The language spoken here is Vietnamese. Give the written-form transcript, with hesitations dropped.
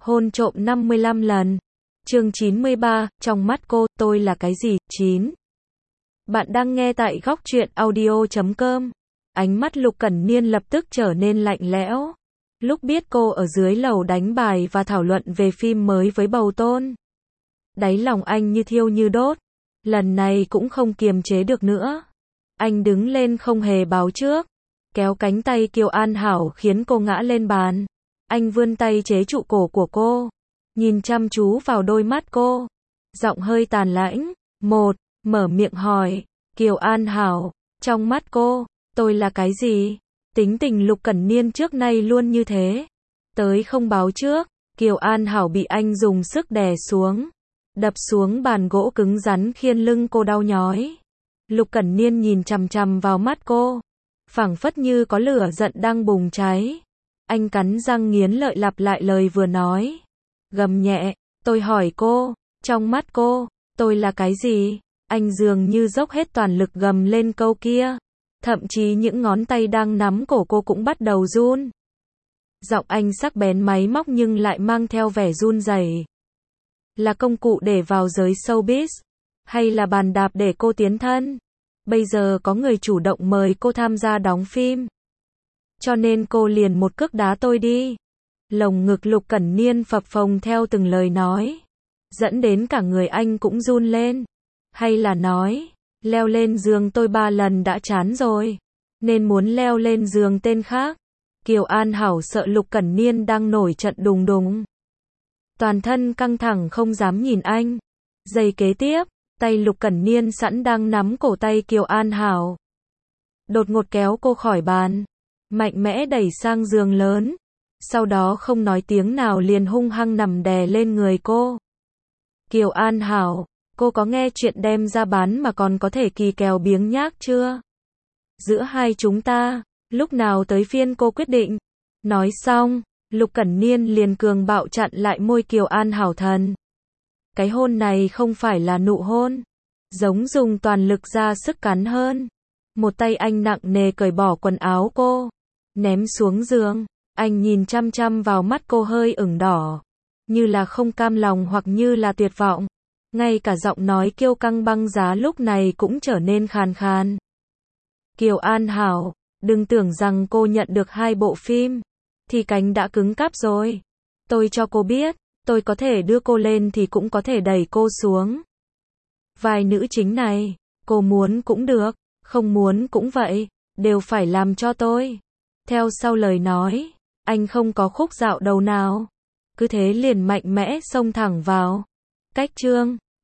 Hôn trộm 55 lần. Chương 93, trong mắt cô, tôi là cái gì? 9. Bạn đang nghe tại góc truyện audio.com. Ánh mắt Lục Cẩn Niên lập tức trở nên lạnh lẽo. Lúc biết cô ở dưới lầu đánh bài và thảo luận về phim mới với Bầu Tôn, đáy lòng anh như thiêu như đốt. Lần này cũng không kiềm chế được nữa. Anh đứng lên không hề báo trước, kéo cánh tay Kiều An Hảo khiến cô ngã lên bàn. Anh vươn tay chế trụ cổ của cô, nhìn chăm chú vào đôi mắt cô, giọng hơi tàn lãnh. Mở miệng hỏi, Kiều An Hảo, trong mắt cô, tôi là cái gì? Tính tình Lục Cẩn Niên trước nay luôn như thế. Tới không báo trước, Kiều An Hảo bị anh dùng sức đè xuống, đập xuống bàn gỗ cứng rắn khiến lưng cô đau nhói. Lục Cẩn Niên nhìn chằm chằm vào mắt cô, phảng phất như có lửa giận đang bùng cháy. Anh cắn răng nghiến lợi lặp lại lời vừa nói. Gầm nhẹ, tôi hỏi cô, trong mắt cô, tôi là cái gì? Anh dường như dốc hết toàn lực gầm lên câu kia. Thậm chí những ngón tay đang nắm cổ cô cũng bắt đầu run. Giọng anh sắc bén máy móc nhưng lại mang theo vẻ run rẩy. Là công cụ để vào giới showbiz, hay là bàn đạp để cô tiến thân? Bây giờ có người chủ động mời cô tham gia đóng phim, cho nên cô liền một cước đá tôi đi. Lồng ngực Lục Cẩn Niên phập phồng theo từng lời nói, dẫn đến cả người anh cũng run lên. Hay là nói, leo lên giường tôi 3 lần đã chán rồi, nên muốn leo lên giường tên khác. Kiều An Hảo sợ Lục Cẩn Niên đang nổi trận đùng đùng, toàn thân căng thẳng không dám nhìn anh. Giây kế tiếp, tay Lục Cẩn Niên sẵn đang nắm cổ tay Kiều An Hảo, đột ngột kéo cô khỏi bàn, mạnh mẽ đẩy sang giường lớn. Sau đó không nói tiếng nào liền hung hăng nằm đè lên người cô. Kiều An Hảo, cô có nghe chuyện đem ra bán mà còn có thể kỳ kèo biếng nhác chưa? Giữa hai chúng ta, lúc nào tới phiên cô quyết định? Nói xong, Lục Cẩn Niên liền cường bạo chặn lại môi Kiều An Hảo thần. Cái hôn này không phải là nụ hôn, giống dùng toàn lực ra sức cắn hơn. Một tay anh nặng nề cởi bỏ quần áo cô, ném xuống giường. Anh nhìn chăm chăm vào mắt cô hơi ửng đỏ, như là không cam lòng hoặc như là tuyệt vọng. Ngay cả giọng nói kiêu căng băng giá lúc này cũng trở nên khàn khàn. Kiều An Hảo, đừng tưởng rằng cô nhận được 2 bộ phim thì cánh đã cứng cáp rồi. Tôi cho cô biết, tôi có thể đưa cô lên thì cũng có thể đẩy cô xuống. Vai nữ chính này, cô muốn cũng được, không muốn cũng vậy, đều phải làm cho tôi. Theo sau lời nói, anh không có khúc dạo đầu nào, cứ thế liền mạnh mẽ xông thẳng vào. Cách chương